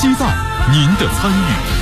期待您的参与。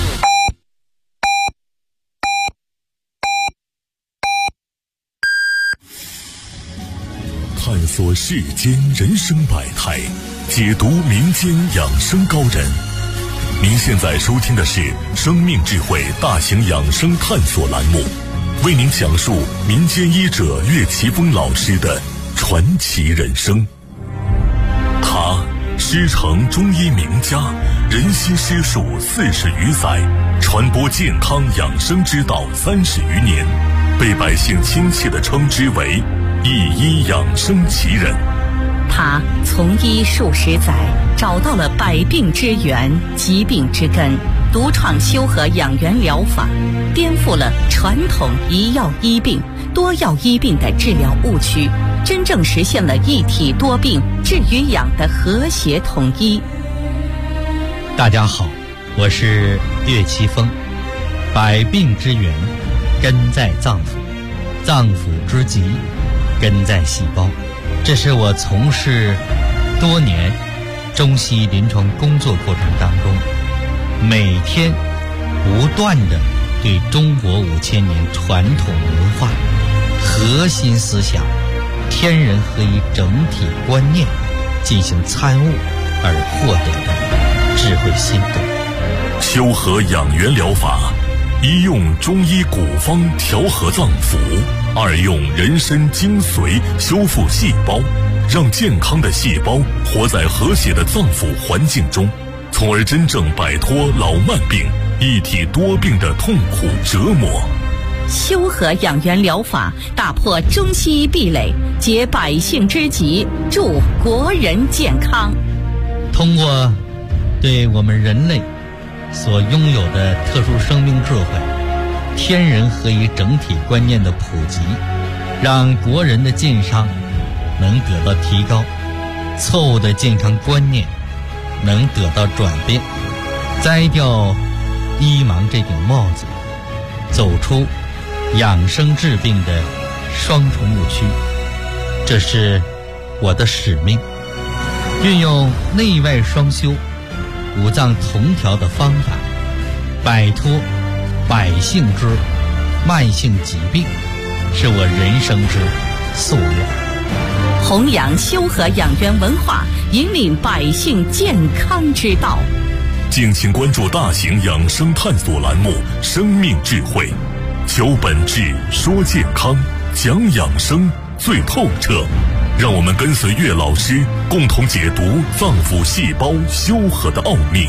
探索世间人生百态，解读民间养生高人。您现在收听的是生命智慧大型养生探索栏目，为您讲述民间医者岳奇峰老师的传奇人生。他师承中医名家，人心师术40余载，传播健康养生之道30余年，被百姓亲切地称之为一医养生奇人。 他从医数十载，找到了百病之源、疾病之根，独创修和养元疗法，颠覆了传统一药医病、多药医病的治疗误区，真正实现了一体多病、治与养的和谐统一。 大家好，我是岳奇峰。百病之源根在脏腑，脏腑之疾根在细胞。这是我从事多年中西医临床工作过程当中，每天不断地对中国5000年传统文化核心思想天人合一整体观念进行参悟而获得的智慧心得。 修和养元疗法，一用中医古方调和脏腑，二用人参精髓修复细胞，让健康的细胞活在和谐的脏腑环境中，从而真正摆脱老慢病、一体多病的痛苦折磨。 修和养元疗法打破中西医壁垒，解百姓之急，助国人健康。 通过对我们人类所拥有的特殊生命智慧、天人合一整体观念的普及，让国人的健康能得到提高，错误的健康观念能得到转变，摘掉医盲这顶帽子，走出养生治病的双重误区。这是我的使命，运用内外双修、五脏同调的方法，摆脱百姓之慢性疾病，是我人生之夙愿。 弘扬修和养元文化，引领百姓健康之道。 敬请关注大型养生探索栏目《生命智慧》，求本质，说健康，讲养生最透彻。让我们跟随岳老师，共同解读脏腑细胞修和的奥秘。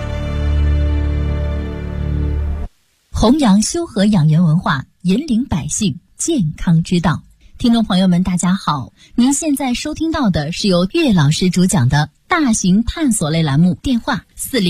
弘扬修和养元文化，引领百姓健康之道。听众朋友们大家好，您现在收听到的是由岳老师主讲的大型探索类栏目，电话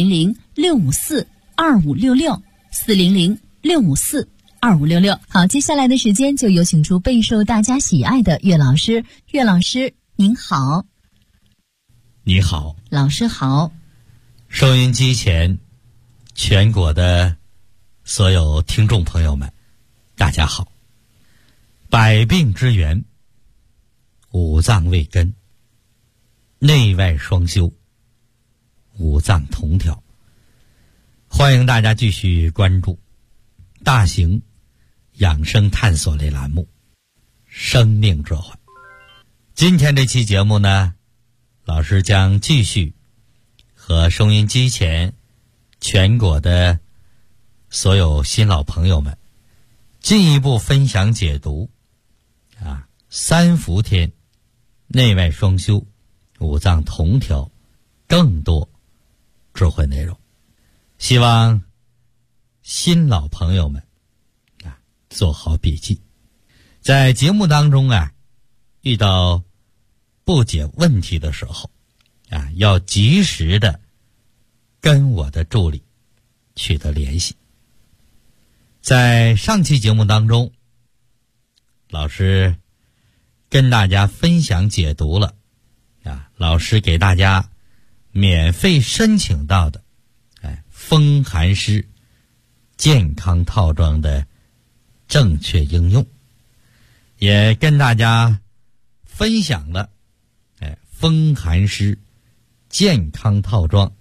400-654-2566 400-654-2566。好，接下来的时间就有请出备受大家喜爱的岳老师。岳老师您好。 你好， 老师好。 收音机前全国的所有听众朋友们大家好。百病之源，五脏为根，内外双修，五脏同调。欢迎大家继续关注大型养生探索类栏目《生命智慧》。今天这期节目呢，老师将继续和收音机前全国的所有新老朋友们进一步分享解读三伏天内外双修、五脏同调更多智慧内容。希望新老朋友们做好笔记。在节目当中遇到不解问题的时候要及时的跟我的助理取得联系。在上期节目当中，老师跟大家分享解读了老师给大家免费申请到的风寒湿健康套装的正确应用，也跟大家分享了风寒湿健康套装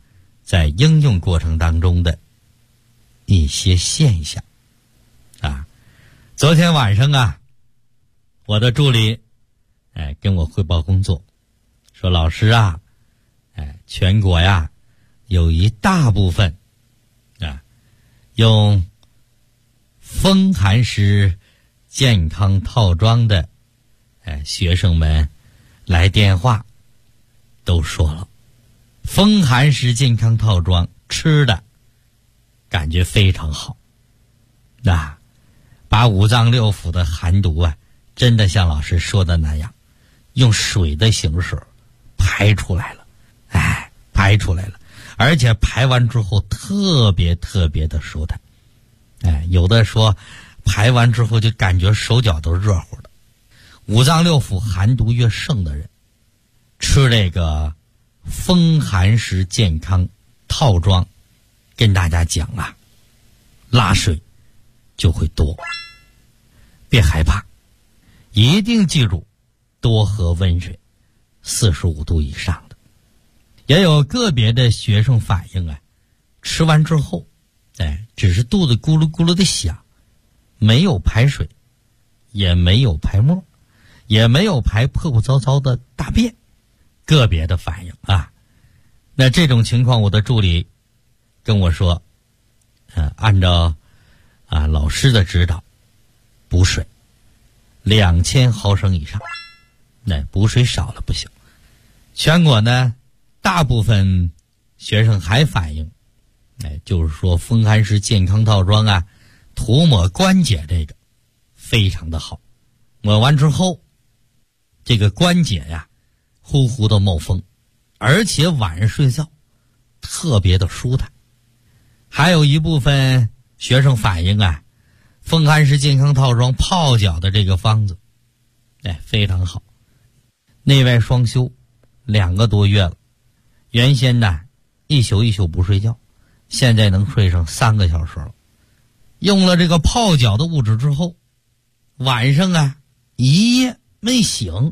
在应用过程当中的一些现象啊。昨天晚上啊，我的助理跟我汇报工作，说老师啊，全国呀有一大部分用风寒湿健康套装的学生们来电话都说了，风寒湿健康套装吃的感觉非常好，把五脏六腑的寒毒真的像老师说的那样，用水的形式排出来了，排出来了，而且排完之后特别特别的舒坦，有的说排完之后就感觉手脚都热乎的。五脏六腑寒毒越盛的人，吃这个风寒湿健康套装，跟大家讲啊，拉水就会多。别害怕，一定记住多喝温水，45度以上的。也有个别的学生反映吃完之后只是肚子咕噜咕噜的响，没有排水，也没有排沫，也没有排破破糟糟的大便，个别的反应那这种情况，我的助理跟我说按照老师的指导补水2000毫升以上，补水少了不行。全国呢大部分学生还反映就是说风寒湿健康套装涂抹关节这个非常的好，抹完之后这个关节呼呼的冒风，而且晚上睡觉特别的舒坦。还有一部分学生反映风寒湿健康套装泡脚的这个方子非常好，内外双修2个多月了，原先一宿一宿不睡觉，现在能睡上3个小时了。用了这个泡脚的物质之后，晚上一夜没醒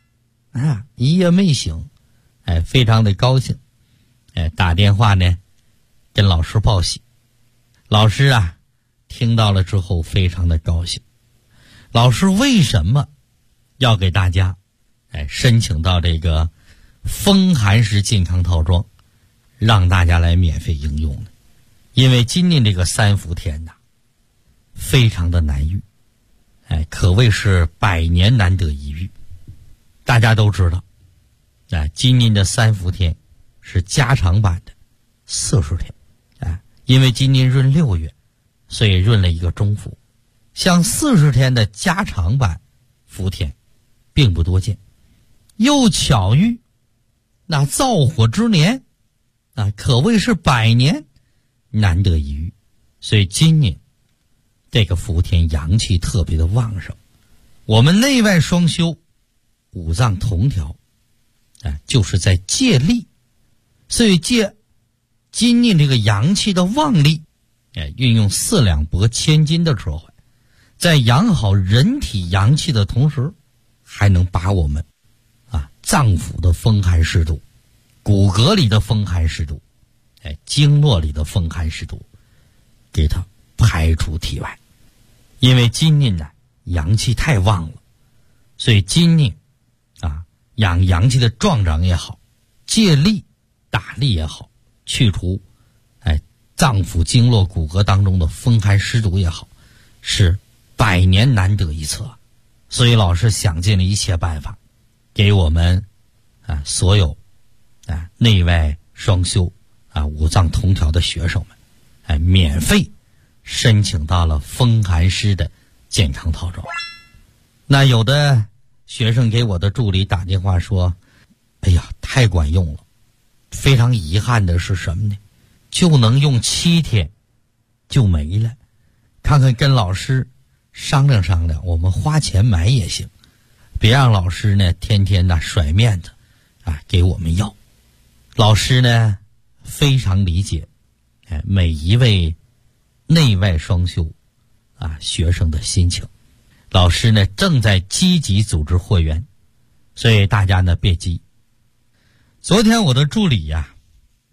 非常的高兴，打电话呢跟老师报喜。老师听到了之后非常的高兴。老师为什么要给大家申请到这个风寒湿健康套装，让大家来免费应用呢？因为今年这个3伏天非常的难遇，可谓是100年难得一遇。大家都知道今年的3伏天是加长版的40天因为今年闰6月，所以闰了一个中伏。像40天的加长版伏天并不多见，又巧遇那燥火之年可谓是100年难得一遇。所以今年这个伏天阳气特别的旺盛，我们内外双修，五脏同调就是在借力。所以借今年这个阳气的旺力运用4两拨千斤的智慧，在养好人体阳气的同时，还能把我们脏腑的风寒湿毒，骨骼里的风寒湿毒，经络里的风寒湿毒给它排出体外。因为今年阳气太旺了，所以今年养阳气的壮长也好，借力打力也好，去除脏腑经络骨骼当中的风寒湿毒也好，是100年难得一次。所以老师想尽了一切办法，给我们所有内外双修五脏同调的学生们免费申请到了风寒湿的健康套装。那有的学生给我的助理打电话说，哎呀太管用了，非常遗憾的是什么呢？就能用7天就没了，看看跟老师商量商量，我们花钱买也行，别让老师呢天天甩面子给我们要。老师呢非常理解每一位内外双修学生的心情。老师呢正在积极组织会员，所以大家呢别急。昨天我的助理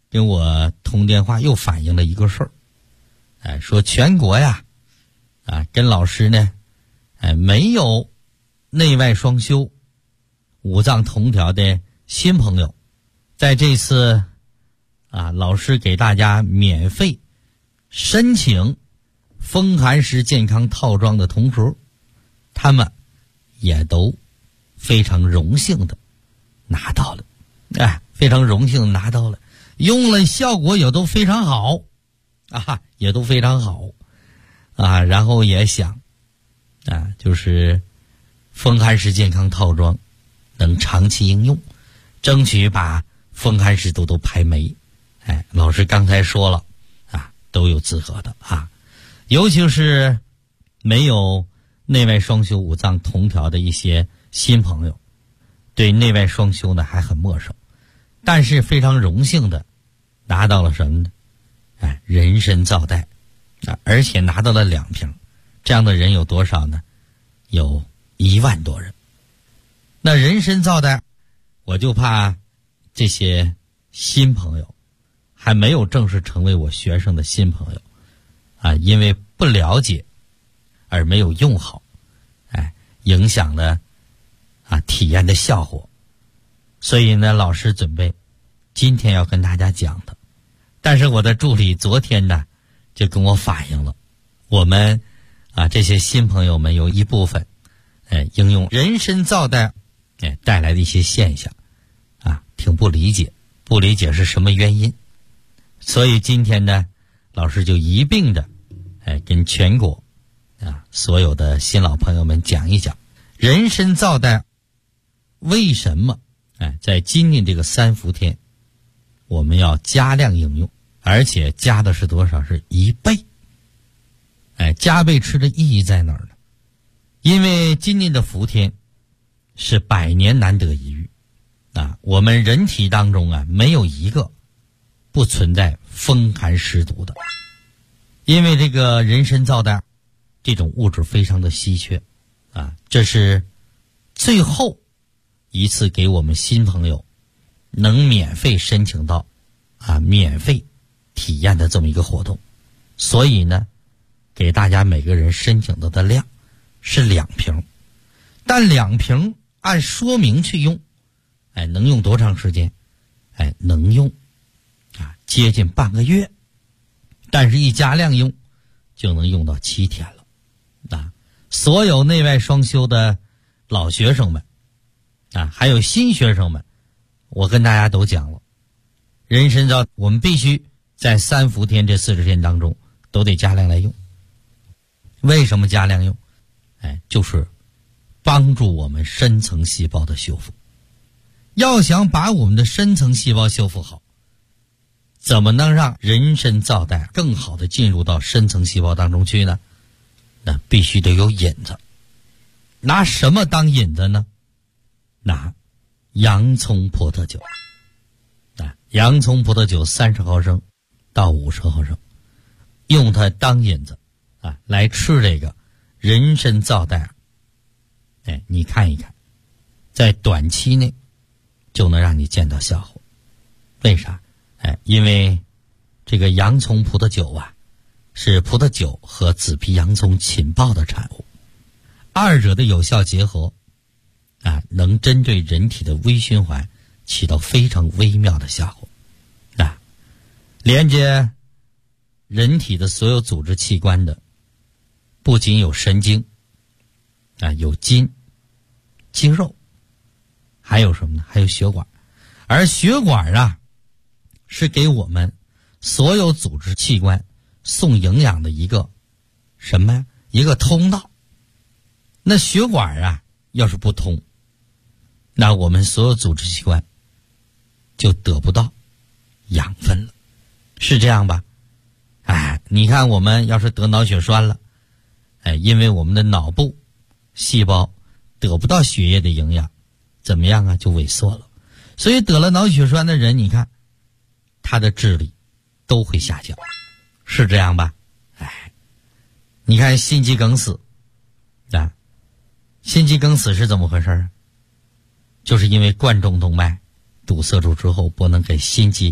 跟我通电话又反映了一个事儿，说全国呀，跟老师呢，没有内外双修、五脏同调的新朋友，在这次老师给大家免费申请风寒湿健康套装的同时，他们也都非常荣幸的拿到了，非常荣幸的拿到了，用了效果也都非常好，也都非常好，然后也想，就是风寒湿健康套装能长期应用，争取把风寒湿都排没。老师刚才说了，都有资格的尤其是没有内外双修、五脏同调的一些新朋友，对内外双修呢还很陌生，但是非常荣幸的拿到了什么呢？人参皂苷，而且拿到了2瓶，这样的人有多少呢？有1万多人。那人参皂苷，我就怕这些新朋友还没有正式成为我学生的新朋友因为不了解而没有用好，影响了体验的效果。所以呢，老师准备今天要跟大家讲的，但是我的助理昨天呢就跟我反映了，我们这些新朋友们有一部分应用人参皂苷带来的一些现象挺不理解是什么原因。所以今天呢，老师就一并的跟全国所有的新老朋友们讲一讲人参皂苷为什么在今年这个3伏天我们要加量应用，而且加的是多少？是1倍。加倍吃的意义在哪儿呢？因为今年的伏天是100年难得一遇我们人体当中没有一个不存在风寒湿毒的，因为这个人参皂苷这种物质非常的稀缺这是最后一次给我们新朋友能免费申请到免费体验的这么一个活动。所以呢，给大家每个人申请到的量是2瓶，但2瓶按说明去用能用多长时间？能用接近半个月，但是一加量用就能用到7天了所有内外双修的老学生们还有新学生们，我跟大家都讲了，人参皂我们必须在3伏天这40天当中都得加量来用。为什么加量用？就是帮助我们深层细胞的修复。要想把我们的深层细胞修复好，怎么能让人参皂苷更好的进入到深层细胞当中去呢？那必须得有引子。拿什么当引子呢？拿洋葱葡萄酒洋葱葡萄酒30毫升到50毫升，用它当引子来吃这个人参皂苷你看一看，在短期内就能让你见到效果。为啥？因为这个洋葱葡萄酒是葡萄酒和紫皮洋葱浸泡的产物，二者的有效结合能针对人体的微循环起到非常微妙的效果连接人体的所有组织器官的不仅有神经有筋、肌肉，还有什么呢？还有血管。而血管是给我们所有组织器官送营养的一个什么呀？一个通道。那血管要是不通，那我们所有组织器官就得不到养分了，是这样吧？你看我们要是得脑血栓了，因为我们的脑部细胞得不到血液的营养，怎么样就萎缩了。所以得了脑血栓的人，你看他的智力都会下降，是这样吧？你看心肌梗死心肌梗死是怎么回事？就是因为冠状动脉堵塞住之后，不能给心肌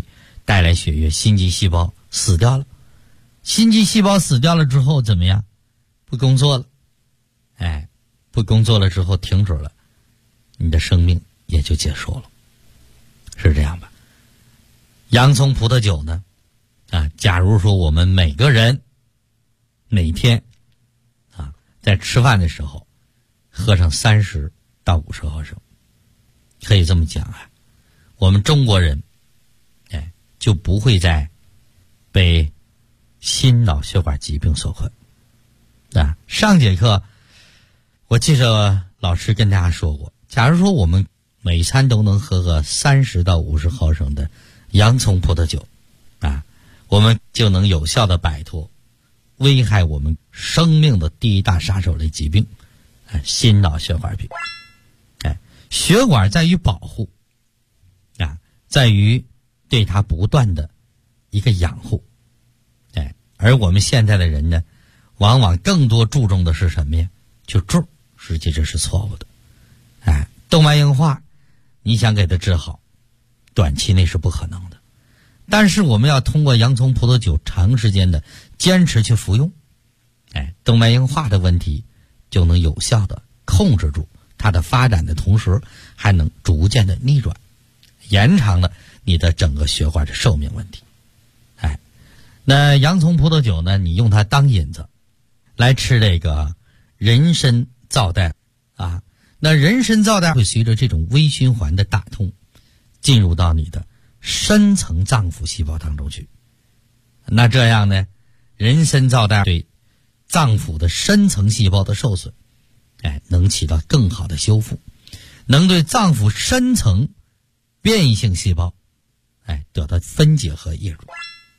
带来血液，心肌细胞死掉了。心肌细胞死掉了之后怎么样？不工作了。不工作了之后停止了，你的生命也就结束了，是这样吧？洋葱葡萄酒呢？假如说我们每个人每天在吃饭的时候喝上30到50毫升，可以这么讲我们中国人就不会再被心脑血管疾病所困。上节课我记着老师跟大家说过，假如说我们每餐都能喝个30到50毫升的洋葱葡萄酒我们就能有效的摆脱危害我们生命的第一大杀手类疾病心脑血管病。血管在于保护在于对它不断的一个养护。而我们现在的人呢，往往更多注重的是什么呀？就住，实际这是错误的。动脉硬化你想给它治好，短期内是不可能的，但是我们要通过洋葱葡萄酒长时间的坚持去服用，动脉硬化的问题就能有效的控制住它的发展的同时，还能逐渐的逆转，延长了你的整个血管的寿命问题。那洋葱葡萄酒呢，你用它当引子来吃这个人参皂苷那人参皂苷会随着这种微循环的打通，进入到你的深层脏腑细胞当中去。那这样呢，人参皂苷对脏腑的深层细胞的受损能起到更好的修复，能对脏腑深层变异性细胞得到分解和抑制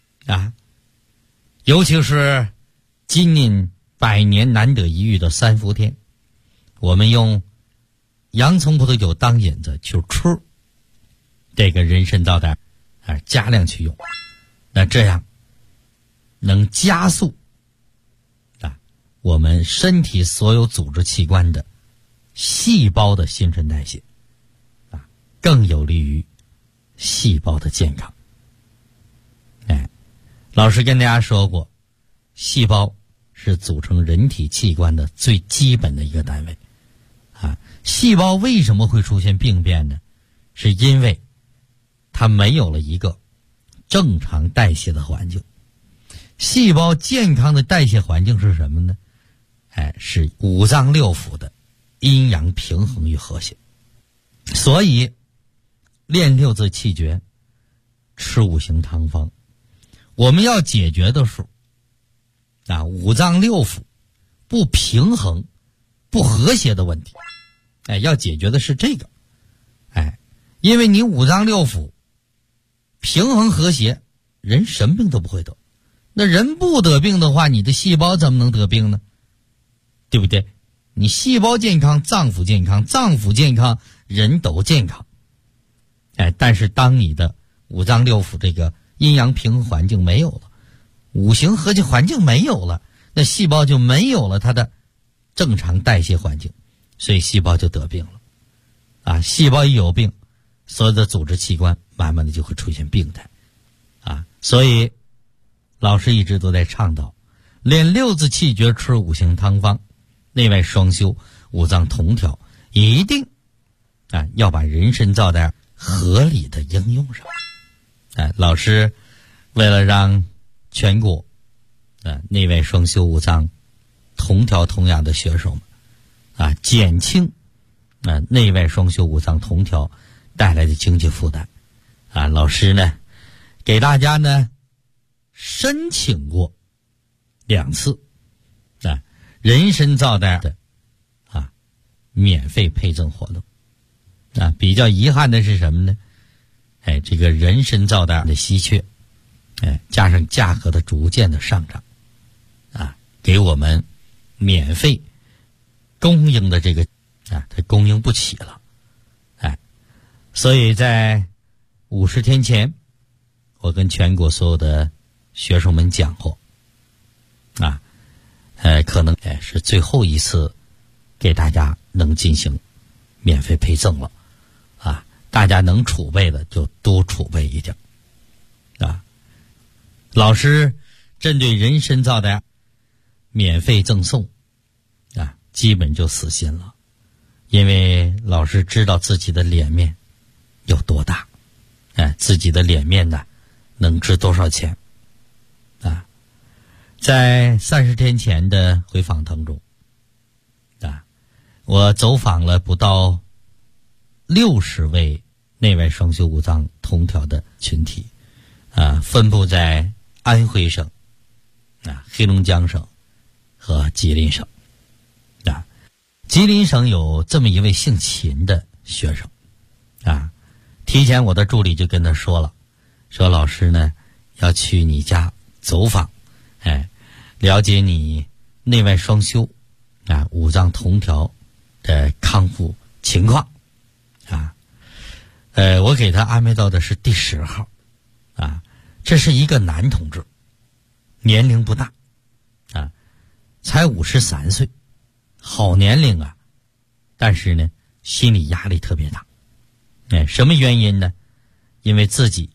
尤其是今年100年难得一遇的3伏天，我们用洋葱葡萄酒当引子去吃这个人参皂苷加量去用，那这样能加速我们身体所有组织器官的细胞的新陈代谢更有利于细胞的健康。老师跟大家说过，细胞是组成人体器官的最基本的一个单位细胞为什么会出现病变呢？是因为它没有了一个正常代谢的环境。细胞健康的代谢环境是什么呢？是五脏六腑的阴阳平衡与和谐。所以练六字气诀，吃五行汤方，我们要解决的是五脏六腑不平衡不和谐的问题。要解决的是这个因为你五脏六腑平衡和谐，人什么病都不会得。那人不得病的话，你的细胞怎么能得病呢？对不对？你细胞健康，脏腑健康，脏腑健康，人都健康。但是当你的五脏六腑这个阴阳平衡环境没有了，五行和谐环境没有了，那细胞就没有了它的正常代谢环境，所以细胞就得病了细胞一有病，所有的组织器官慢慢的就会出现病态所以老师一直都在倡导练六字气诀，吃五行汤方，内外双修，五脏同调，一定要把人参皂苷合理的应用上老师为了让全国内外双修五脏同调同养的学生们减轻内外双修五脏同调带来的经济负担老师呢给大家呢申请过2次人参皂苷的免费配赠活动比较遗憾的是什么呢？这个人参皂苷的稀缺加上价格的逐渐的上涨给我们免费供应的这个它供应不起了所以在50天前，我跟全国所有的学生们讲过可能是最后一次给大家能进行免费配赠了大家能储备的就多储备一点啊。老师针对人参皂的免费赠送啊，基本就死心了，因为老师知道自己的脸面有多大，自己的脸面呢能值多少钱啊。在30天前的回访当中啊，我走访了不到60位内外双修五脏同调的群体啊，分布在安徽省啊、黑龙江省和吉林省啊。吉林省有这么一位姓秦的学生啊，提前我的助理就跟他说了，说老师呢要去你家走访，了解你内外双修啊、五脏同调的康复情况啊。我给他安排到的是第10号啊，这是一个男同志，年龄不大啊，才53岁，好年龄啊，但是呢心理压力特别大。什么原因呢？因为自己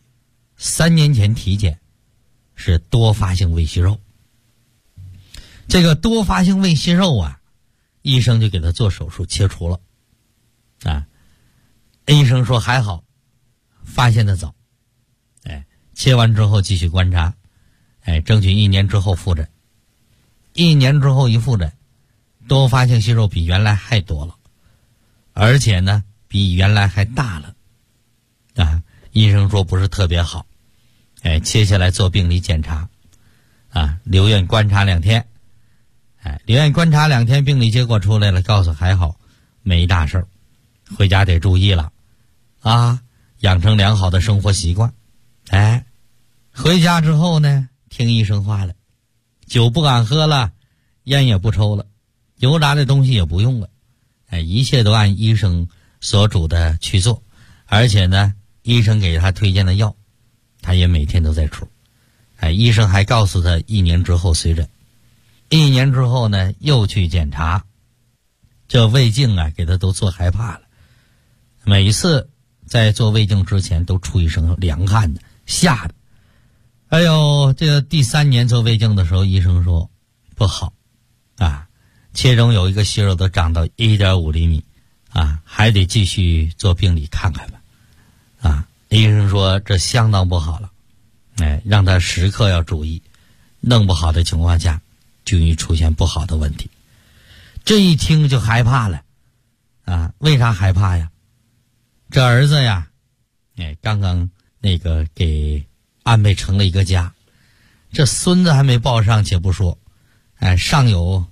3年前体检是多发性胃息肉，这个多发性胃息肉啊，医生就给他做手术切除了啊。医生说还好，发现的早，切完之后继续观察，争取1年之后复诊。1年之后一复诊，多发性息肉比原来还多了，而且呢比原来还大了啊。医生说不是特别好，切下来做病理检查啊，留院观察2天，留院观察2天，病理结果出来了，告诉还好，没大事儿，回家得注意了啊，养成良好的生活习惯。回家之后呢，听医生话了，酒不敢喝了，烟也不抽了，油炸的东西也不用了，一切都按医生所嘱的去做，而且呢医生给他推荐的药他也每天都在吃。医生还告诉他1年之后随诊。1年之后呢又去检查，这胃镜啊给他都做害怕了，每一次在做胃镜之前都出一身凉汗的，吓的。这个第3年做胃镜的时候，医生说不好啊，其中有一个息肉都长到1.5厘米啊，还得继续做病理看看吧啊。医生说这相当不好了，让他时刻要注意，弄不好的情况下就容易出现不好的问题。这一听就害怕了啊，为啥害怕呀？这儿子呀刚刚那个给安排成了一个家，这孙子还没抱上且不说，上有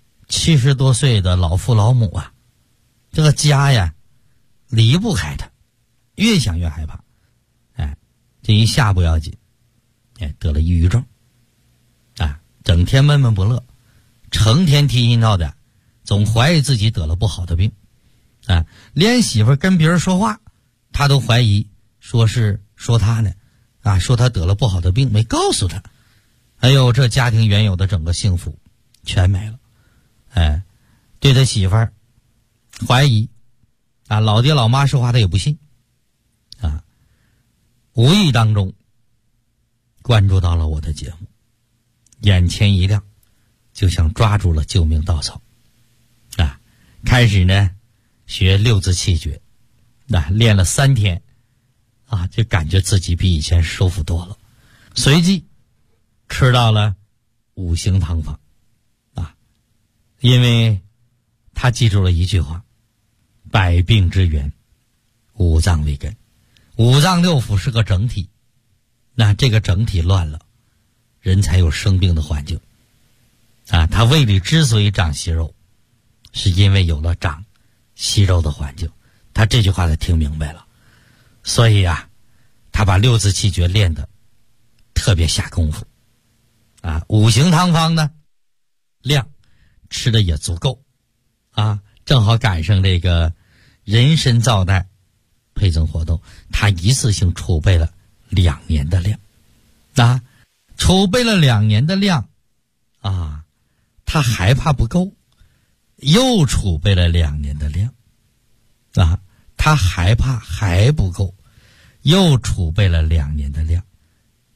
70多岁的老父老母啊，这个家呀离不开他，越想越害怕。这一下不要紧，得了抑郁症啊，整天闷闷不乐，成天提心吊胆，总怀疑自己得了不好的病啊，连媳妇跟别人说话他都怀疑说他呢啊，说他得了不好的病没告诉他。这家庭原有的整个幸福全没了。对他媳妇儿怀疑啊，老爹老妈说话他也不信啊。无意当中关注到了我的节目，眼前一亮，就像抓住了救命稻草啊。开始呢学6字气诀，练了3天啊，就感觉自己比以前舒服多了。随即吃到了5行汤方啊，因为他记住了一句话：百病之源，五脏为根。五脏六腑是个整体，那这个整体乱了，人才有生病的环境啊。他胃里之所以长息肉，是因为有了长息肉的环境。他这句话他听明白了，所以啊他把6字气诀练得特别下功夫啊。5行汤方呢量吃的也足够啊，正好赶上这个人参皂苷配赠活动，他一次性储备了2年的量啊，储备了2年的量啊，他害怕不够，又储备了2年的量啊，他害怕还不够，又储备了2年的量。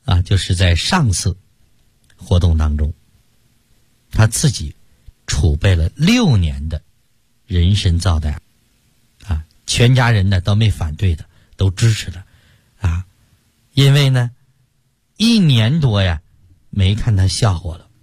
就是在上次活动当中，他自己储备了6年的人参皂苷全家人呢都没反对的，都支持的因为呢1年多呀没看他笑话了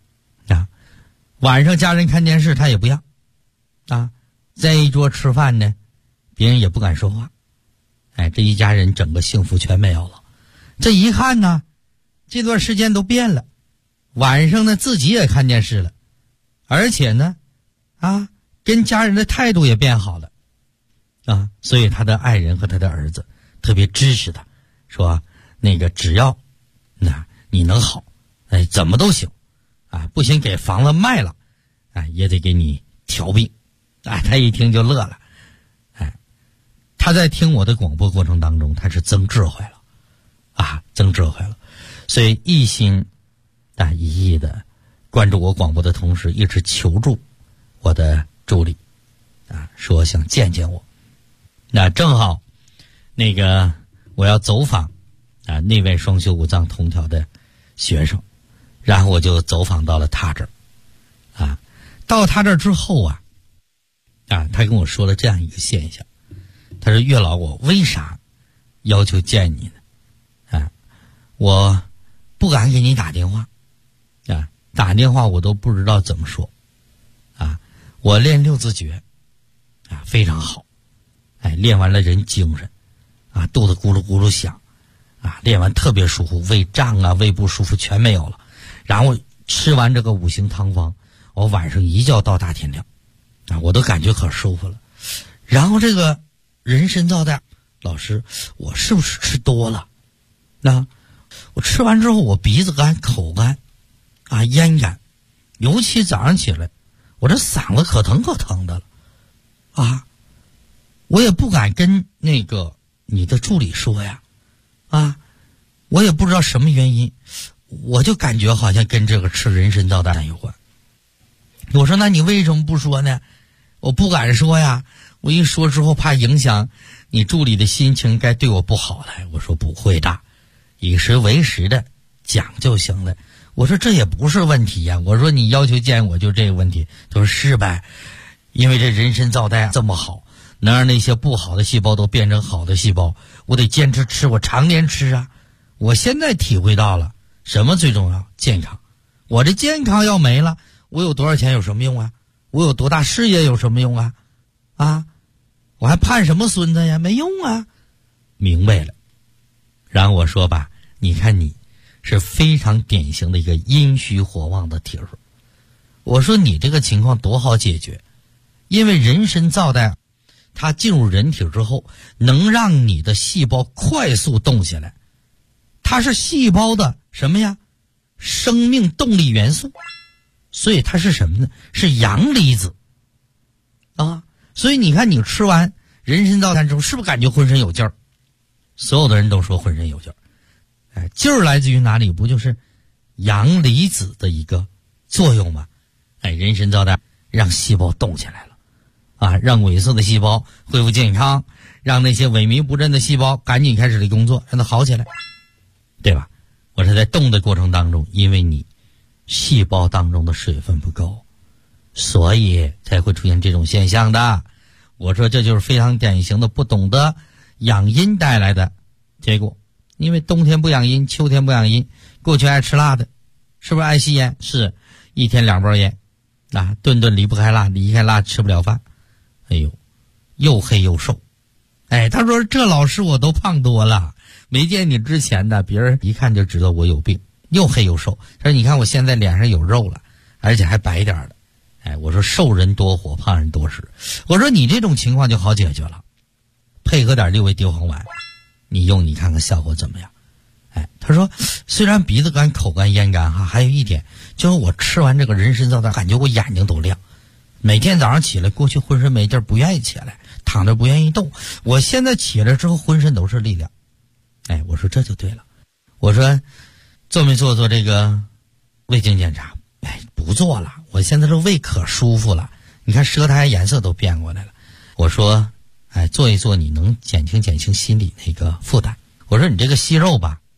晚上家人看电视他也不要在一桌吃饭呢别人也不敢说话这一家人整个幸福全没有了。这一看呢这段时间都变了，晚上呢自己也看电视了，而且呢跟家人的态度也变好了所以他的爱人和他的儿子特别支持他，说那个只要你能好怎么都行不行给房子卖了也得给你调病他一听就乐了他在听我的广播过程当中他是增智慧了增智慧了，所以一心一意的关注我广播的同时一直求助我的助理说想见见我。那正好那个我要走访那位双修五脏同调的学生，然后我就走访到了他这儿到他这儿之后他跟我说了这样一个现象，他说月老我为啥要求见你呢我不敢给你打电话打电话我都不知道怎么说我练6字诀非常好练完了人精神肚子咕噜咕噜响练完特别舒服，胃胀胃不舒服全没有了，然后吃完这个5行汤方我晚上一觉到大天亮我都感觉可舒服了。然后这个人参皂苷老师我是不是吃多了我吃完之后我鼻子干口干咽干，尤其早上起来我这嗓子可疼可疼的了我也不敢跟那个你的助理说呀我也不知道什么原因，我就感觉好像跟这个吃人参皂苷有关。我说那你为什么不说呢？我不敢说呀，我一说之后怕影响你助理的心情，该对我不好了。我说不会的，以时为时的讲就行了。我说这也不是问题呀，我说你要求见我就这个问题。他说是呗，因为这人参皂苷这么好，能让那些不好的细胞都变成好的细胞，我得坚持吃，我常年吃我现在体会到了什么最重要，健康。我这健康要没了，我有多少钱有什么用我有多大事业有什么用我还盼什么孙子呀，没用明白了。然后我说吧，你看你是非常典型的一个阴虚火旺的体质，我说你这个情况多好解决，因为人参皂苷它进入人体之后能让你的细胞快速动起来，它是细胞的什么呀？生命动力元素，所以它是什么呢？是阳离子所以你看你吃完人参皂苷之后是不是感觉浑身有劲儿？所有的人都说浑身有劲儿劲儿来自于哪里？不就是阳离子的一个作用吗？人参皂苷让细胞动起来了让萎缩的细胞恢复健康，让那些萎靡不振的细胞赶紧开始的工作，让它好起来，对吧？我是在动的过程当中，因为你细胞当中的水分不够，所以才会出现这种现象的。我说这就是非常典型的不懂得养阴带来的结果。因为冬天不养阴，秋天不养阴，过去爱吃辣的，是不是爱吸烟？是一天2包烟顿顿离不开辣，离开辣吃不了饭，又黑又瘦。他说这老师我都胖多了，没见你之前的别人一看就知道我有病，又黑又瘦。他说你看我现在脸上有肉了，而且还白点的。我说瘦人多火，胖人多食。我说你这种情况就好解决了，配合点6味地黄丸，你用你看看效果怎么样。他说虽然鼻子干口干咽干还有一点就是我吃完这个人参皂苷感觉我眼睛都亮，每天早上起来过去浑身没劲儿，不愿意起来，躺着不愿意动，我现在起来之后浑身都是力量。我说这就对了。我说做没做这个胃镜检查？不做了，我现在这胃可舒服了，你看舌苔颜色都变过来了。我说做一做你能减轻心理那个负担。我说你这个息肉吧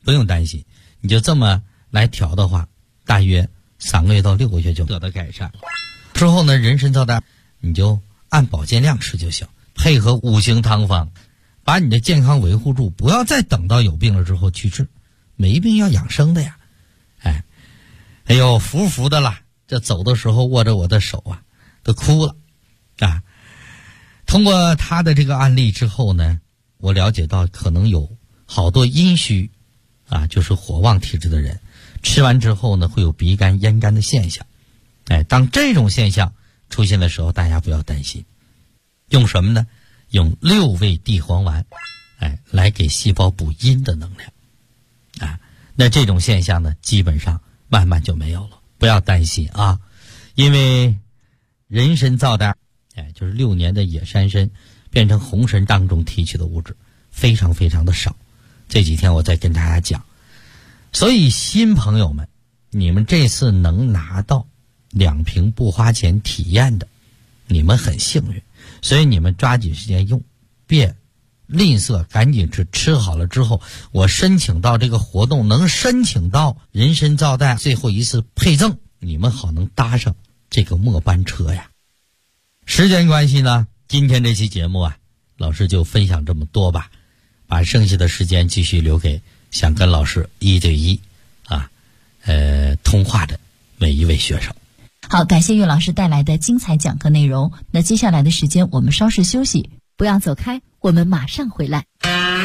不用担心，你就这么来调的话，大约3个月到6个月就得到改善。之后呢，人参皂苷你就按保健量吃就行，配合5行汤方，把你的健康维护住，不要再等到有病了之后去治，没病要养生的呀。哎呦，服的啦，这走的时候握着我的手啊，都哭了啊。通过他的这个案例之后呢，我了解到可能有好多阴虚啊，就是火旺体质的人，吃完之后呢，会有鼻干咽干的现象。当这种现象出现的时候，大家不要担心，用什么呢？用6味地黄丸，来给细胞补阴的能量。那这种现象呢，基本上慢慢就没有了，不要担心啊。因为人参皂苷，就是6年的野山参变成红参当中提取的物质非常非常的少，这几天我再跟大家讲。所以新朋友们，你们这次能拿到2瓶不花钱体验的，你们很幸运，所以你们抓紧时间用，别吝啬，赶紧吃好了之后，我申请到这个活动，能申请到人参皂苷最后一次配赠，你们好能搭上这个末班车呀。时间关系呢，今天这期节目啊，老师就分享这么多吧，把剩下的时间继续留给想跟老师1对1通话的每一位学生。 好，感谢岳老师带来的精彩讲课内容。那接下来的时间我们稍事休息，不要走开，我们马上回来。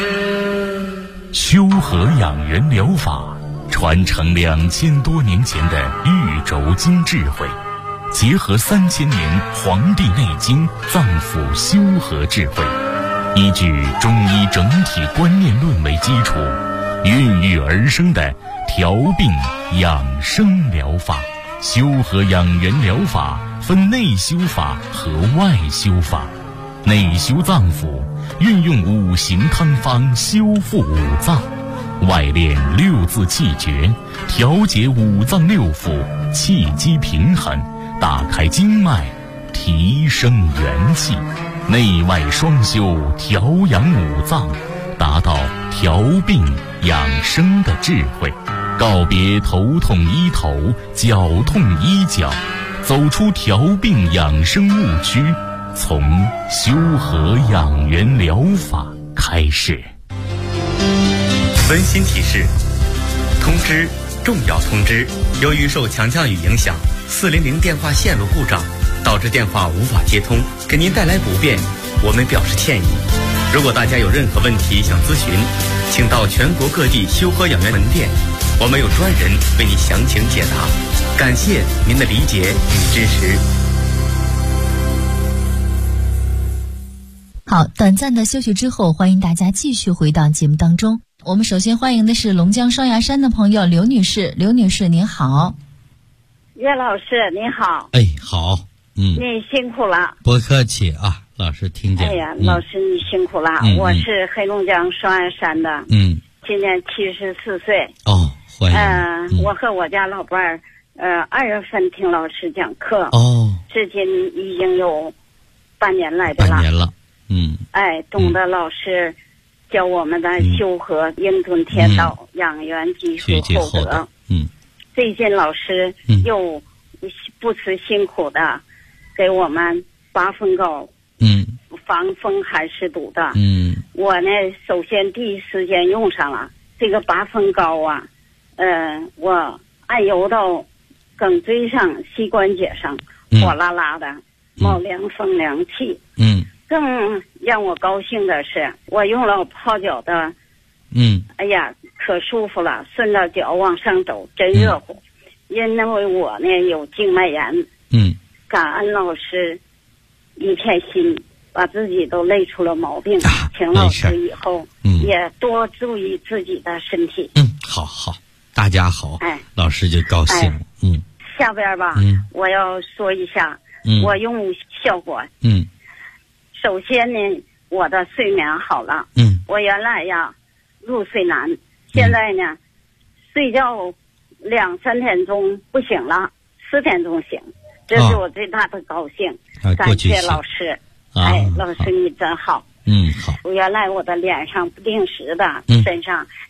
修和养元疗法传承2000多年前的玉轴经智慧，结合3000年《黄帝内经》脏腑修和智慧，依据中医整体观念论为基础，孕育而生的调病养生疗法。修和养元疗法分内修法和外修法。内修脏腑，运用5行汤方修复5脏；外练6字气诀，调节5脏6腑，气机平衡，打开经脉，提升元气。内外双修，调养5脏，达到调病养生的智慧。告别头痛医头，脚痛医脚，走出调病养生误区，从修和养元疗法开始。 温馨提示：通知，重要通知！由于受强降雨影响，400电话线路故障，导致电话无法接通，给您带来不便，我们表示歉意。如果大家有任何问题想咨询，请到全国各地修和养元门店，我们有专人为你详情解答。感谢您的理解与支持。 好，短暂的休息之后，欢迎大家继续回到节目当中。我们首先欢迎的是龙江双鸭山的朋友刘女士。刘女士您好。 岳老师您好。 好。 你辛苦了。 不客气啊，老师听见。 哎呀，老师你辛苦了。我是黑龙江双鸭山的。今年74岁。 哦，欢迎。 我和我家老伴儿，2月份听老师讲课。 哦。 至今已经有半年来的了。 半年了。 懂得老师教我们的修和应遵天道，养元积福厚德。最近老师又不辞辛苦的给我们拔风膏，防风寒湿毒的。我呢，首先第一时间用上了这个拔风膏啊，我按油到颈椎上、膝关节上，火辣辣的，冒凉风凉气。更让我高兴的是，我用了泡脚的，哎呀，可舒服了，顺着脚往上走，真热乎。因为我呢有静脉炎，感恩老师一片心，把自己都累出了毛病，请老师以后也多注意自己的身体。 好，大家好，老师就高兴了。 下边吧，我要说一下，我用效果。首先呢，我的睡眠好了。我原来呀入睡难，现在呢睡觉2-3点钟不醒了，4点钟醒，这是我最大的高兴。感谢老师。老师你真好。 好。 原来我的脸上不定时的，身上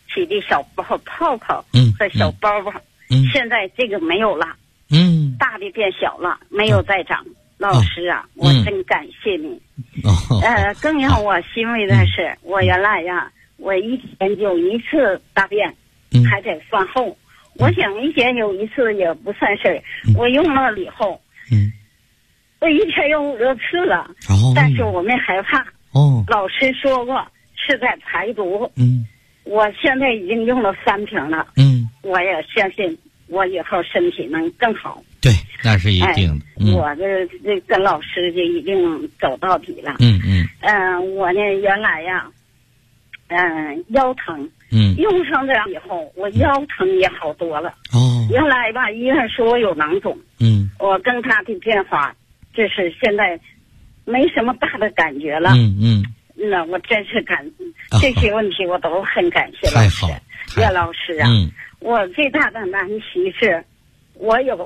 起的小泡泡和小包包，现在这个没有了，大的变小了，没有再长。老师啊，我真感谢你。更让我欣慰的是，我原来呀，我一天就一次大便，还得饭后。我想一天有一次也不算事儿，我用了以后，我一天用5、6次了，但是我没害怕。老师说过是在排毒。我现在已经用了3瓶了。我也相信我以后身体能更好。 对，那是一定的。 我这跟老师就一定走到底了。我呢原来呀，腰疼。用上这样以后，我腰疼也好多了。原来吧，医院说我有囊肿。我跟他的变化，就是现在没什么大的感觉了。那我真是这些问题我都很感谢老师。岳老师啊，我最大的难题是，我有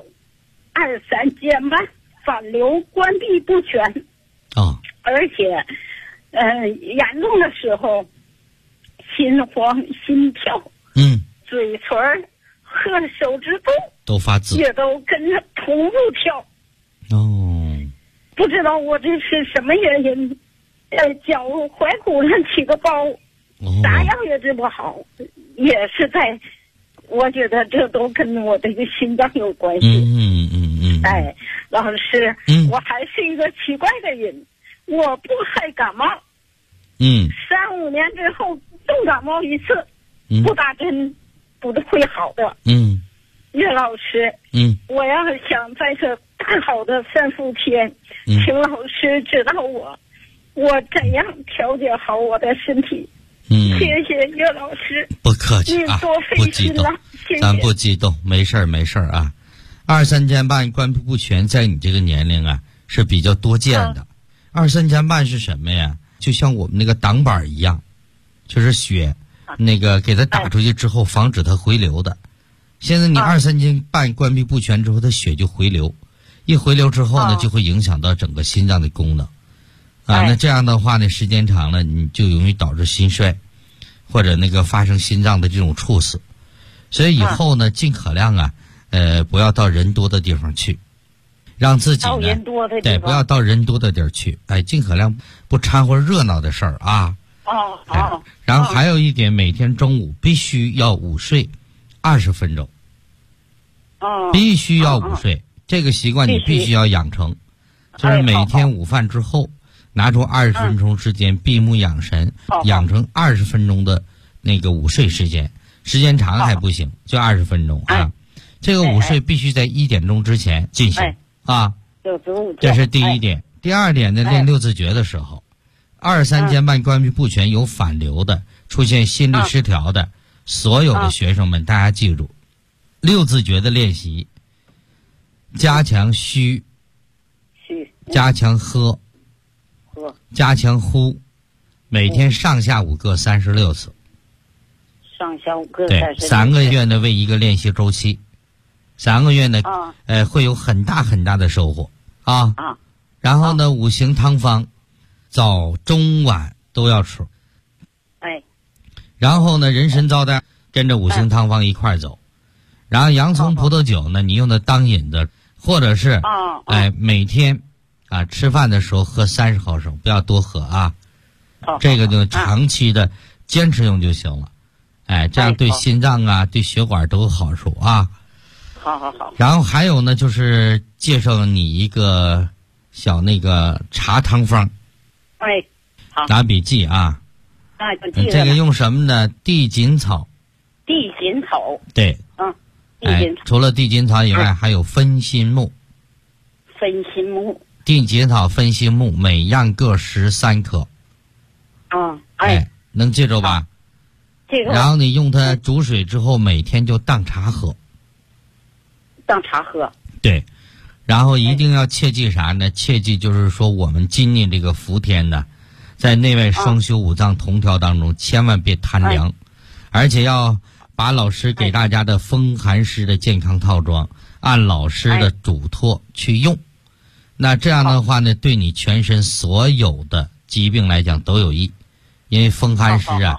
2、3间瓣反流关闭不全。而且严重的时候心慌心跳，嘴唇和手指头都发紫， 也都跟着同步跳。不知道我这是什么原因，脚踝骨上起个包，啥药也治不好，也是在，我觉得这都跟我这个心脏有关系。老师，我还是一个奇怪的人，我不害感冒。3、5年之后重感冒一次，不打针不会好的。岳老师，我要想在这大好的3伏天，请老师指导我怎样调节好我的身体。谢谢岳老师。 不客气啊，不激动，咱不激动，没事儿啊。2、3间瓣关闭不全，在你这个年龄啊是比较多见的。2、3间瓣是什么呀？就像我们那个挡板一样，就是血那个给它打出去之后，防止它回流的。现在你2、3间瓣关闭不全之后，它血就回流，一回流之后呢，就会影响到整个心脏的功能。那这样的话呢，时间长了，你就容易导致心衰，或者那个发生心脏的这种猝死。所以以后呢，尽可量啊，不要到人多的地方去，让自己呢，对，不要到人多的地儿去，尽可量不掺和热闹的事儿啊。然后还有一点，每天中午必须要午睡20分钟。必须要午睡，这个习惯你必须要养成，就是每天午饭之后拿出20分钟时间闭目养神，养成20分钟的那个午睡时间，时间长还不行，就20分钟啊。这个午睡必须在1点钟之前进行啊，这是第一点。第二点呢，练6字诀的时候，2、3间瓣关闭不全有反流的，出现心律失调的，所有的学生们大家记住，6字诀的练习，加强虚，加强喝，加强呼，每天上下5个36次， 上下5个对，3个月呢为一个练习周期，3个月呢会有很大很大的收获啊。然后呢5行汤方早中晚都要吃，然后呢人参皂苷跟着5行汤方一块走，然后洋葱葡萄酒呢你用的当饮的，或者是每天吃饭的时候喝30毫升，不要多喝啊，这个就长期的坚持用就行了，这样对心脏啊对血管都有好处啊。 好。 然后还有呢，就是介绍你一个小那个茶汤方， 好， 拿笔记啊。这个用什么呢？地锦草。 地锦草。 对。除了地锦草以外，还有分心木。 分心木。 地锦草、分心木，每样各13克。能记住吧？ 这个。 然后你用它煮水之后，每天就当茶喝。 当茶喝。 对。然后一定要切记啥呢？切记就是说，我们今年这个伏天呢，在内外双修5脏同调当中，千万别贪凉，而且要把老师给大家的风寒湿的健康套装，按老师的嘱托去用。那这样的话呢，对你全身所有的疾病来讲都有益，因为风寒湿啊，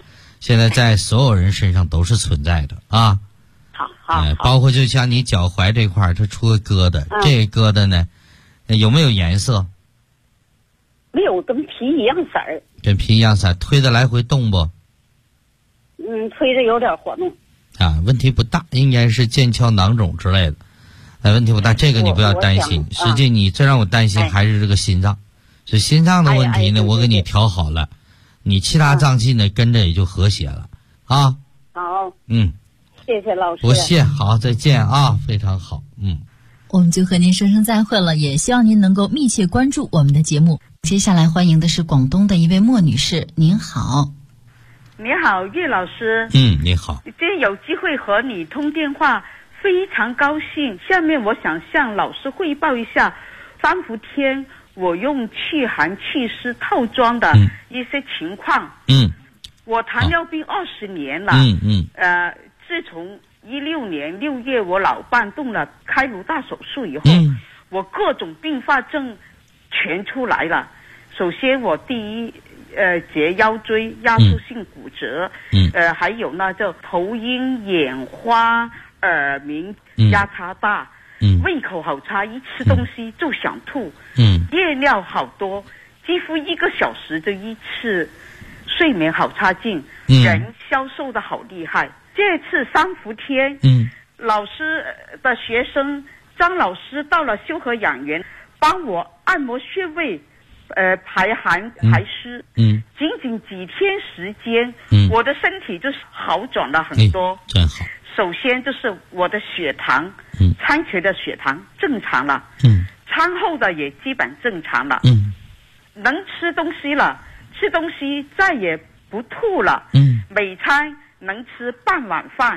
现在在所有人身上都是存在的啊。 好， 包括就像你脚踝这块它出个疙瘩，这个疙瘩呢有没有颜色？ 没有，跟皮一样色儿。 跟皮一样色，推得来回动不？ 推着有点活动。 问题不大，应该是腱鞘囊肿之类的。问题不大，这个你不要担心。实际你最让我担心还是这个心脏，所以心脏的问题呢，我给你调好了，你其他脏器呢跟着也就和谐了啊。 好，谢谢老师。 不谢，好，再见啊，非常好， 我们就和您说声再会了，也希望您能够密切关注我们的节目。接下来欢迎的是广东的一位莫女士，您好。 你好，岳老师。 你好。 今天有机会和你通电话，非常高兴。下面我想向老师汇报一下3伏天我用祛寒祛湿套装的一些情况。我糖尿病20年了。自从16年6月我老伴动了开颅大手术以后，我各种并发症全出来了。首先我第一截腰椎压缩性骨折，还有呢就头晕眼花耳鸣压差大，胃口好差，一吃东西就想吐，夜尿好多，几乎1个小时就一次，睡眠好差劲，人消瘦的好厉害。这次3伏天，老师的学生张老师到了修和养元，帮我按摩穴位，排寒排湿，仅仅几天时间，我的身体就是好转了很多。 真好。 首先就是我的血糖，餐前的血糖正常了，餐后的也基本正常了，能吃东西了，吃东西再也不吐了，每餐能吃半碗饭，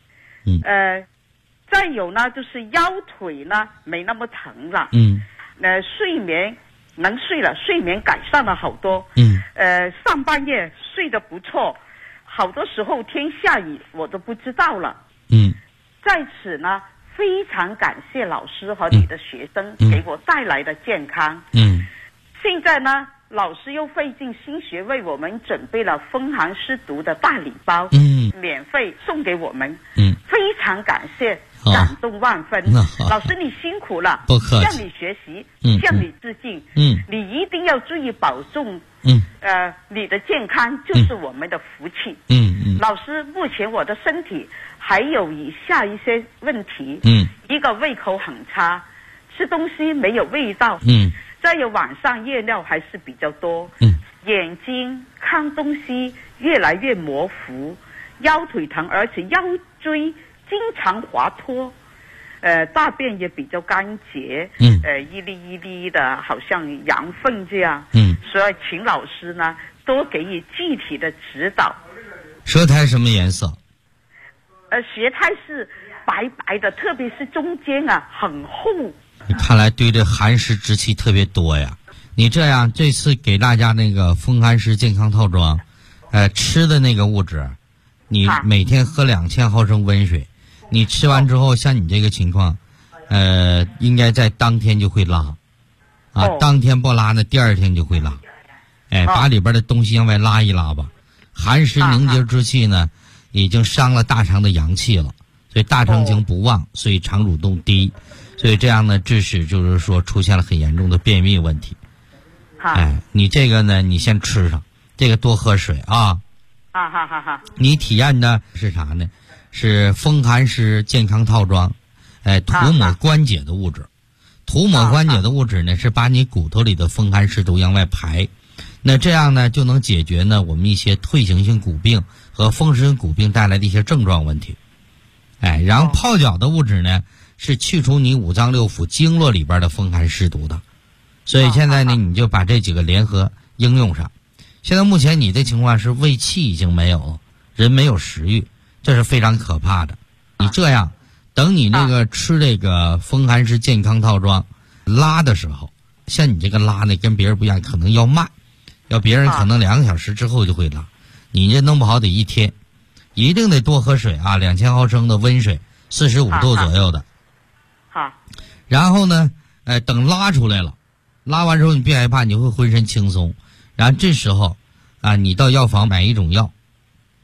再有呢就是腰腿呢没那么疼了，睡眠能睡了，睡眠改善了好多，上半夜睡得不错，好多时候天下雨我都不知道了，在此呢非常感谢老师和你的学生给我带来的健康，现在呢老师又费尽心血为我们准备了风寒湿毒的大礼包，免费送给我们，非常感谢，感动万分。老师你辛苦了， 不客气， 向你学习，向你致敬，你一定要注意保重，你的健康就是我们的福气。老师，目前我的身体还有以下一些问题，一个胃口很差，吃东西没有味道，再有晚上夜尿还是比较多，眼睛看东西越来越模糊，腰腿疼，而且腰椎经常滑脱，大便也比较干结，一粒一粒的，好像羊粪这样，所以请老师呢多给予具体的指导。 舌苔什么颜色？ 舌苔是白白的，特别是中间啊很厚。 你看来对这寒湿之气特别多呀。你这样，这次给大家那个风寒湿健康套装，吃的那个物质，你每天喝2000毫升温水，你吃完之后，像你这个情况，应该在当天就会拉，当天不拉呢，第2天就会拉，把里边的东西往外拉一拉吧。寒湿凝结之气呢，已经伤了大肠的阳气了，所以大肠经不旺，所以肠蠕动低。所以这样呢，致使就是说出现了很严重的便秘问题。你这个呢，你先吃上，这个多喝水啊。 好。 你体验的是啥呢？是风寒湿健康套装，涂抹关节的物质。涂抹关节的物质呢，是把你骨头里的风寒湿毒往外排。那这样呢，就能解决呢我们一些退行性骨病和风湿性骨病带来的一些症状问题。然后泡脚的物质呢，是去除你五脏六腑经络里边的风寒湿毒的，所以现在呢，你就把这几个联合应用上。现在目前你的情况是胃气已经没有了，人没有食欲，这是非常可怕的。你这样，等你那个吃这个风寒湿健康套装拉的时候，像你这个拉呢跟别人不一样，可能要慢，要别人可能2个小时之后就会拉，你这弄不好得1天，一定得多喝水啊，2000毫升的温水，45度左右的。然后呢，等拉出来了，拉完之后你别害怕，你会浑身轻松。然后这时候你到药房买一种药，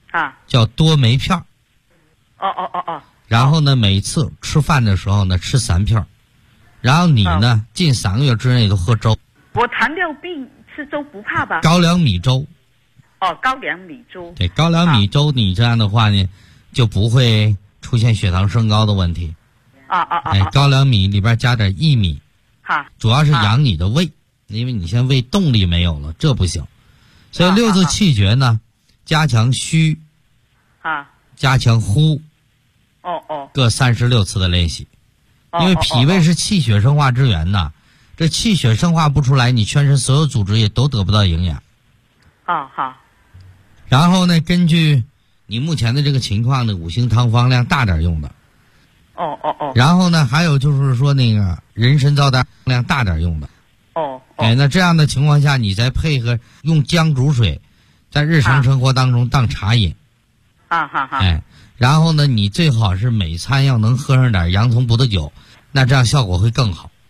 叫多酶片。 哦。 然后呢，每次吃饭的时候呢，吃3片。然后你呢，近3个月之内都喝粥。 我糖尿病吃粥不怕吧？ 高粱米粥。 高粱米粥。 对，高粱米粥，你这样的话呢，就不会出现血糖升高的问题。高粱米里边加点薏米。主要是养你的胃，因为你现在胃动力没有了，这不行。所以6字气诀呢，加强虚，加强呼，各36次的练习。因为脾胃是气血生化之源呐，这气血生化不出来，你全身所有组织也都得不到营养。 好。 然后呢，根据你目前的这个情况呢，五行汤方量大点用的。然后呢，还有就是说那个人参皂苷量大点用的。那这样的情况下，你再配合用姜煮水，在日常生活当中当茶饮。然后呢，你最好是每餐要能喝上点洋葱葡萄酒，那这样效果会更好。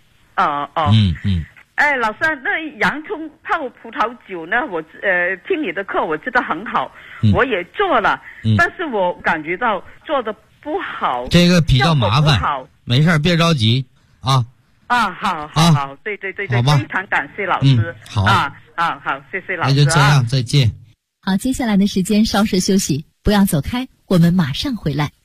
老师，那洋葱泡葡萄酒呢？我听你的课我知道很好，我也做了，但是我感觉到做的不好， 这个比较麻烦。没事，别着急啊。 好，对， 好吧， 非常感谢老师。 好好，谢谢老师。 那就这样，再见。 好，接下来的时间稍事休息，不要走开，我们马上回来。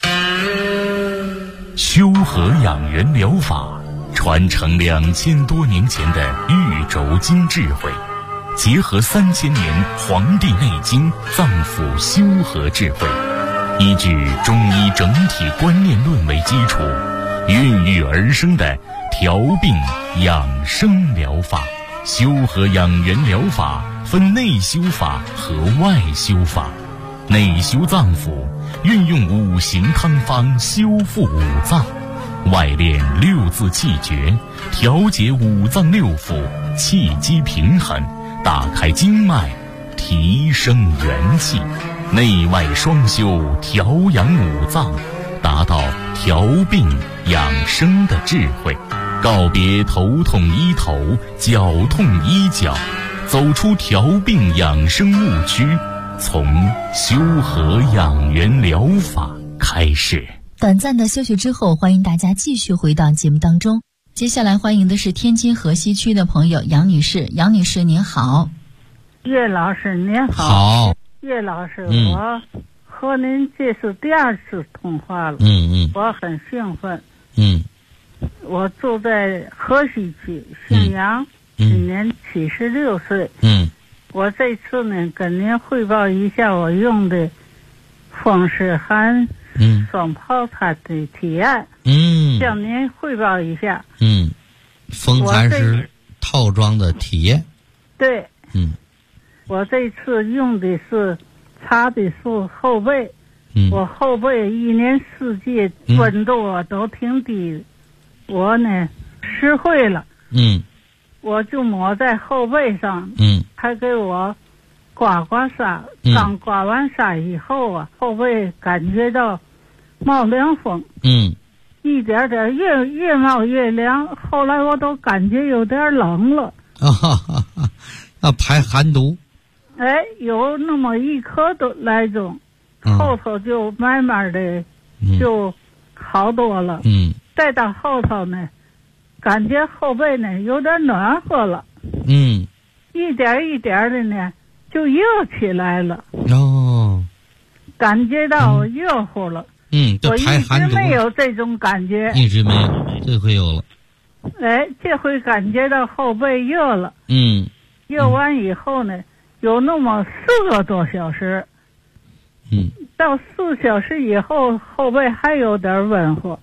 修和养元疗法传承2000多年前的玉轴经智慧，结合3000年《黄帝内经》脏腑修和智慧，依据中医整体观念论为基础，孕育而生的调病养生疗法。修和养元疗法分内修法和外修法。内修脏腑，运用5行汤方修复5脏；外练6字气诀，调节5脏6腑，气机平衡，打开经脉，提升元气。内外双修，调养5脏，达到调病养生的智慧。告别头痛医头，脚痛医脚，走出调病养生误区，从修和养元疗法开始。 短暂的休息之后，欢迎大家继续回到节目当中。接下来欢迎的是天津河西区的朋友杨女士。杨女士您好。 岳老师您好。 好。 岳老师，我和您这是第2次通话了。我很兴奋。我住在河西区，姓杨，今年76岁。我这次呢跟您汇报一下我用的风湿寒双炮餐的体验。向您汇报一下。 风寒湿套装的体验。 对。我这次用的是擦的是后背。我后背一年四季温度我都挺低的。我呢湿会了。我就抹在后背上。还给我刮痧。刚刮完痧以后啊，后背感觉到冒凉风。一点点越冒越凉，后来我都感觉有点冷了。 要排寒毒。 有那么1颗多来钟，后头就慢慢的就好多了。再到后头呢，感觉后背呢有点暖和了。一点一点的呢就热起来了。感觉到热乎了。 我一直没有这种感觉。 一直没有，这回有了。 这回感觉到后背热了。热完以后呢，有那么4个多小时。到4小时以后，后背还有点温和。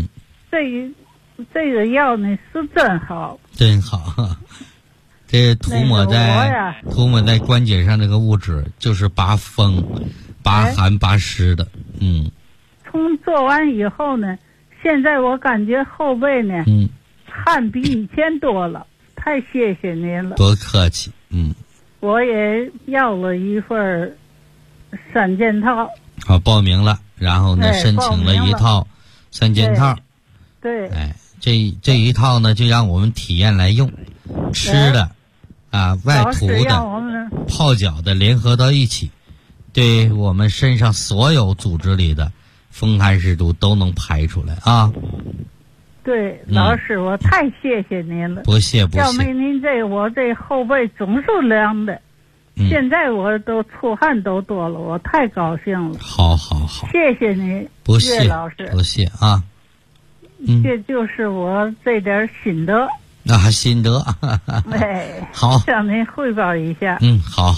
这个药呢是真好。真好。 这涂抹在关节上这个物质，就是拔风、拔寒、拔湿的。 从做完以后呢，现在我感觉后背呢，汗比以前多了。太谢谢您了。 多客气。 我也要了一份3件套。 好，报名了，然后呢申请了一套3件套。 对。 这一套呢，就让我们体验来用，吃的外涂的、泡脚的联合到一起， 对我们身上所有组织里的风寒湿毒都能排出来啊。 对，老师，我太谢谢您了。 不谢。 要没您我这后背总是凉的，现在我都出汗都多了，我太高兴了。 好， 谢谢您， 不谢老师， 不谢啊。 这就是我这点心得。 心得。 哎， 好， 向您汇报一下。 好。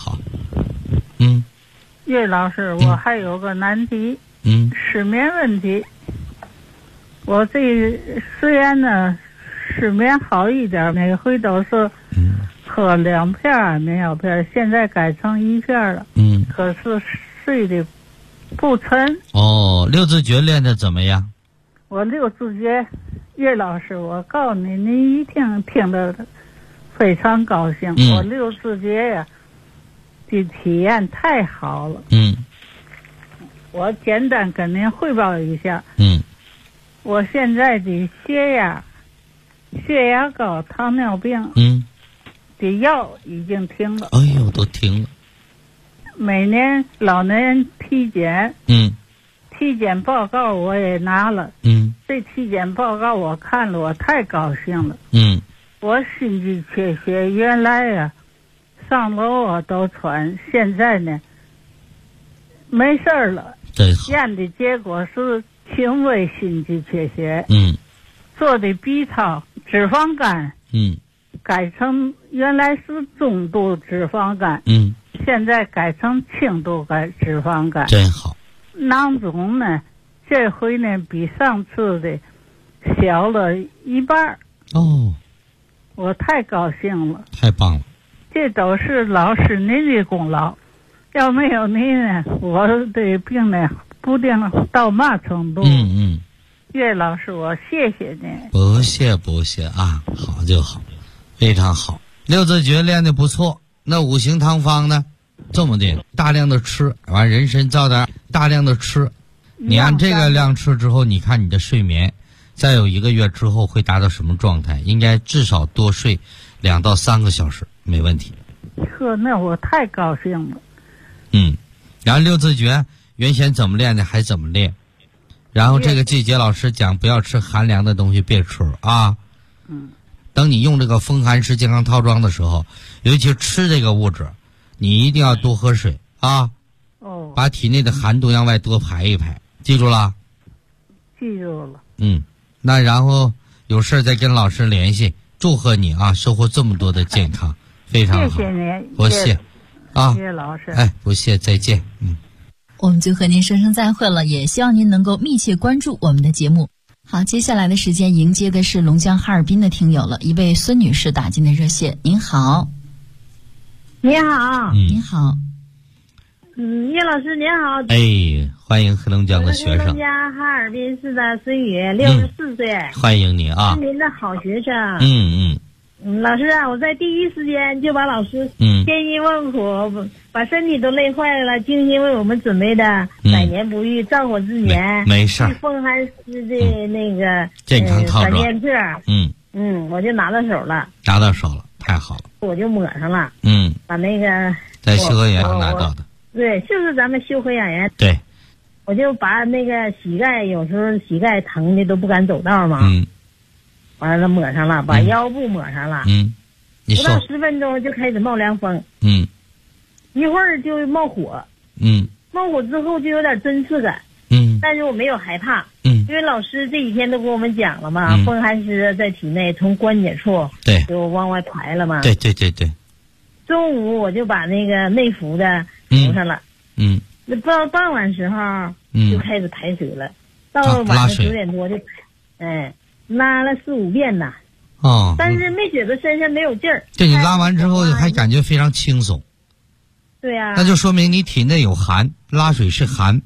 岳老师，我还有个难题。失眠问题。我这虽然呢失眠好一点，每回都是喝2片安眠药片，现在改成1片了。可是睡得不沉。 六字诀练得怎么样？ 我6字诀，岳老师，我告诉你，您一听得非常高兴。我6字诀呀，的体验太好了。我简单跟您汇报一下。我现在的血压高、糖尿病的药已经停了。 哎呦，都停了。 每年老年体检，体检报告我也拿了。这体检报告我看了，我太高兴了。我心肌缺血，原来呀上楼我都喘，现在呢没事了。验的结果是轻微心肌缺血。做的 B 超，脂肪肝。改成原来是中度脂肪肝。现在改成轻度脂肪肝。 真好。 囊肿呢，这回呢比上次的小了1半。我太高兴了。 太棒了。 这都是老师您的功劳。要没有您呢，我的病呢不定到嘛程度。岳老师，我谢谢您。 不谢啊，好就好，非常好。6字诀练得不错。那5行汤方呢？这么的，大量的吃，完人参造点大量的吃。你按这个量吃之后，你看你的睡眠，再有1个月之后会达到什么状态？应该至少多睡2到3个小时，没问题。 那我太高兴了。 然后6字诀原先怎么练的还怎么练，然后这个季节老师讲不要吃寒凉的东西，别吃啊。等你用这个风寒湿健康套装的时候，尤其吃这个物质，你一定要多喝水啊。把体内的寒毒向外多排一排，记住了？ 记住了。 那然后有事再跟老师联系，祝贺你啊，收获这么多的健康，非常好。 谢谢您。 不谢啊， 谢谢老师。 不谢，再见。 我们就和您说声再会了，也希望您能够密切关注我们的节目。好，接下来的时间迎接的是龙江哈尔滨的听友了，一位孙女士打进的热线。您好。 你好。 您好。 叶老师您好。 欢迎黑龙江的学生。 龙江哈尔滨市的孙宇，64岁。 欢迎你啊。 是您的好学生。 老师啊，我在第一时间就把老师千辛万苦，把身体都累坏了，精心为我们准备的100年不遇燥火之年没事风寒湿的那个健康套装 3件册。我就拿到手了。 太好了。 我就抹上了。把那个在修和养颜拿到的。 对，就是咱们修和养颜。 对。 我就把那个膝盖，有时候膝盖疼的都不敢走道嘛。完了抹上了，把腰部抹上了。不到10分钟就开始冒凉风。一会儿就冒火。冒火之后就有点针刺感。但是我没有害怕。因为老师这几天都跟我们讲了嘛，风寒湿在体内从关节处就往外排了嘛。 对。 中午我就把那个内服的涂上了。那到傍晚时候就开始排水了。到晚上9点多就拉了4、5遍呐。但是没觉得身上没有劲儿。 对，你拉完之后还感觉非常轻松。 对呀。 那就说明你体内有寒，拉水是寒。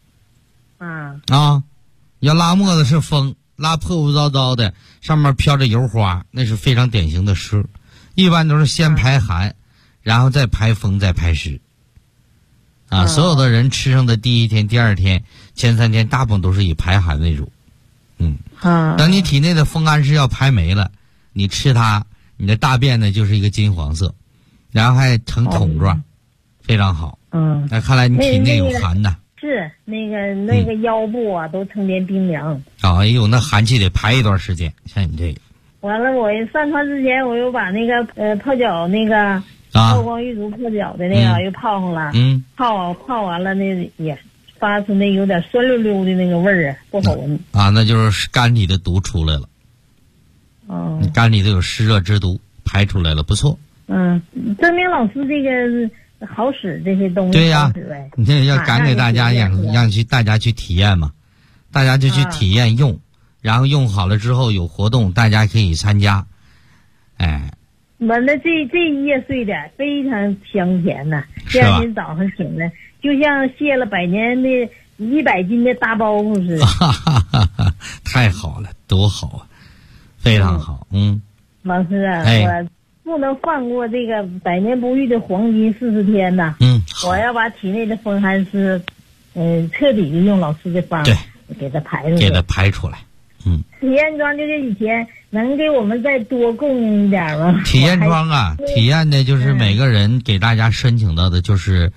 要拉沫子是风，拉破破糟糟的，上面飘着油花，那是非常典型的湿。一般都是先排寒，然后再排风，再排湿。所有的人吃上的第1天、第2天、前3天，大部分都是以排寒为主。等你体内的风寒湿要排没了，你吃它，你的大便呢就是一个金黄色，然后还呈桶状，非常好。 那看来你体内有寒呐。 是那个腰部啊都成天冰凉。 哎呦，那寒气得排一段时间，像你这个。 完了，我上床之前我又把那个泡脚那个曝光玉足泡脚的那个又泡上了。泡完了那也发出那有点酸溜溜的那个味儿啊，不好闻。 那就是肝里的毒出来了。你肝里头有湿热之毒排出来了，不错。 证明老师这个好使，这些东西。 对呀，你这要赶给大家让大家去体验嘛，大家就去体验用，然后用好了之后有活动，大家可以参加。 完了，这一夜睡的非常香甜呐，第二天早上醒来就像卸了100年的100斤的大包袱似的。 太好了，多好啊，非常好。 老师啊，我不能放过这个100年不遇的黄金40天呐。我要把体内的风寒湿，彻底的用老师的方给它排出来。体验装就这几天，能给我们再多供应一点吗？ 体验装啊，体验的就是每个人给大家申请到的就是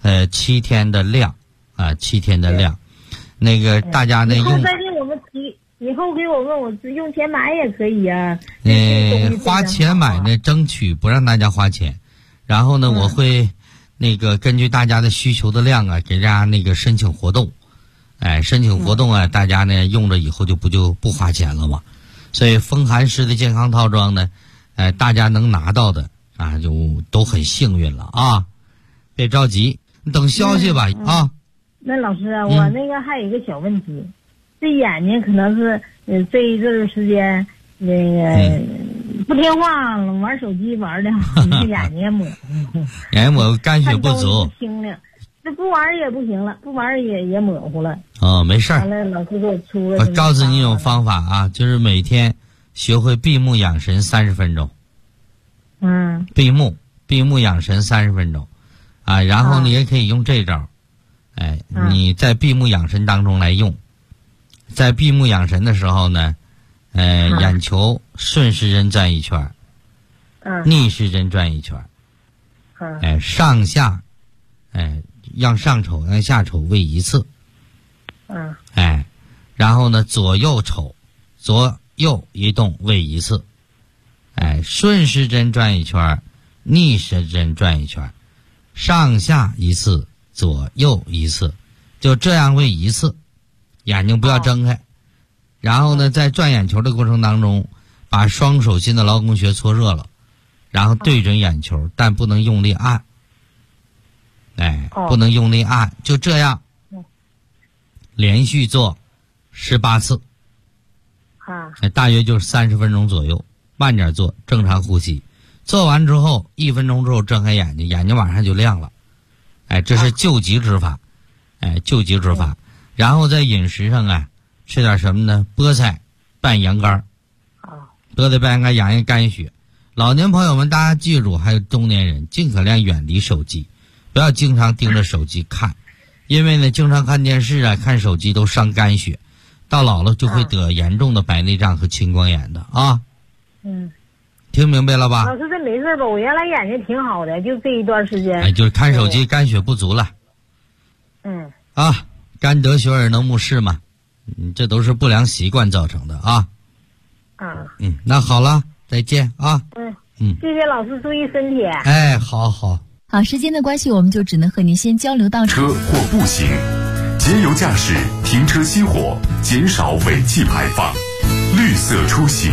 ，7天的量啊，7天的量。那个大家呢用。 再给我们以后给我们用钱买也可以啊。 花钱买呢，争取不让大家花钱。然后呢，我会那个根据大家的需求的量啊，给大家那个申请活动。申请活动啊，大家呢用着以后就不花钱了嘛。所以风寒湿的健康套装呢，大家能拿到的啊，就都很幸运了啊。别着急，你等消息吧啊。 那老师啊，我那个还有一个小问题，这眼睛可能是这一阵时间那个不听话了，玩手机玩的，眼睛也模糊。 眼睛模糊，肝血不足。 清亮。这不玩也不行了，不玩也模糊了。 没事儿。 完了，老师给我出了。 我告诉你一种方法啊，就是每天学会闭目养神30分钟。闭目养神30分钟，然后你也可以用这招。你在闭目养神当中来用，在闭目养神的时候呢，眼球顺时针转一圈，逆时针转一圈，上下，让上瞅让下瞅为一次，然后呢左右瞅，左右移动为一次，顺时针转一圈，逆时针转一圈，上下一次，左右一次，就这样为一次，眼睛不要睁开。然后呢，在转眼球的过程当中，把双手心的劳宫穴搓热了，然后对准眼球，但不能用力按。不能用力按，就这样，连续做18次，大约就是30分钟左右，慢点做，正常呼吸。做完之后1分钟之后睁开眼睛，眼睛马上就亮了。这是救急之法，救急之法。然后在饮食上啊，吃点什么呢？菠菜拌羊肝，菠菜拌羊肝养肝血。老年朋友们，大家记住，还有中年人，尽可量远离手机。不要经常盯着手机看，因为呢，经常看电视啊、看手机都伤肝血，到老了就会得严重的白内障和青光眼的啊。听明白了吧？ 老师，这没事吧？我原来眼睛挺好的，就这一段时间。 就是看手机肝血不足了。肝得血而能目视嘛，这都是不良习惯造成的啊。那好了，再见啊。 谢谢老师，注意身体。 好。 好，时间的关系，我们就只能和您先交流到这。 车或步行，节油驾驶，停车熄火，减少尾气排放，绿色出行。